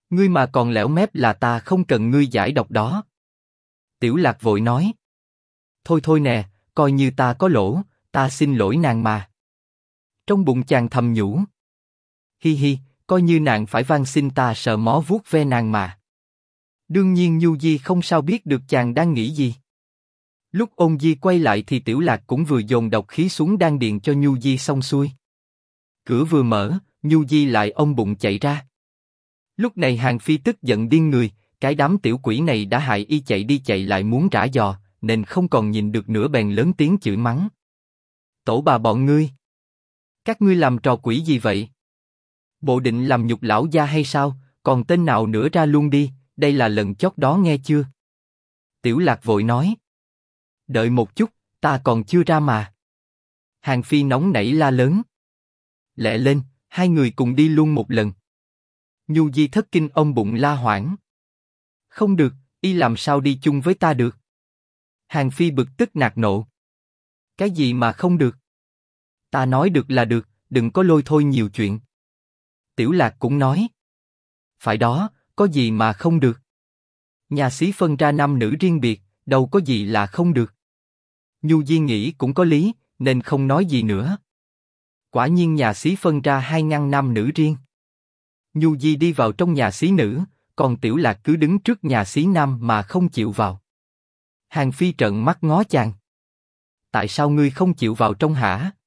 Ngươi mà còn lẻo mép là ta không cần ngươi giải độc đó. Tiểu Lạc vội nói. Thôi thôi nè, coi như ta có lỗ, ta xin lỗi nàng mà. Trong bụng chàng thầm nhủ. Hi hi, coi như nàng phải van xin ta sờ mó vuốt ve nàng mà. Đương nhiên Nhu Di không sao biết được chàng đang nghĩ gì. Lúc Ôn Di quay lại thì Tiểu Lạc cũng vừa dồn độc khí xuống đan điền cho Nhu Di xong xuôi. Cửa vừa mở, Nhu Di lại ôm bụng chạy ra. Lúc này Hàng Phi tức giận điên người, cái đám tiểu quỷ này đã hại y chạy đi chạy lại muốn trả giò, nên không còn nhìn được nữa bèn lớn tiếng chửi mắng. Tổ bà bọn ngươi! Các ngươi làm trò quỷ gì vậy? Bộ định làm nhục lão gia hay sao? Còn tên nào nữa ra luôn đi, đây là lần chót đó nghe chưa? Tiểu Lạc vội nói. Đợi một chút, ta còn chưa ra mà. Hàng Phi nóng nảy la lớn. Lẹ lên, hai người cùng đi luôn một lần. Nhu Di thất kinh ôm bụng la hoảng. Không được, y làm sao đi chung với ta được? Hàng Phi bực tức nạt nộ. Cái gì mà không được? Ta nói được là được, đừng có lôi thôi nhiều chuyện. Tiểu Lạc cũng nói. Phải đó, có gì mà không được? Nhà xí phân ra nam nữ riêng biệt, đâu có gì là không được. Nhu Di nghĩ cũng có lý, nên không nói gì nữa. Quả nhiên nhà xí phân ra hai ngăn nam nữ riêng. Nhu Di đi vào trong nhà xí nữ, còn Tiểu Lạc cứ đứng trước nhà xí nam mà không chịu vào. Hàng Phi trợn mắt ngó chàng. Tại sao ngươi không chịu vào trong hả?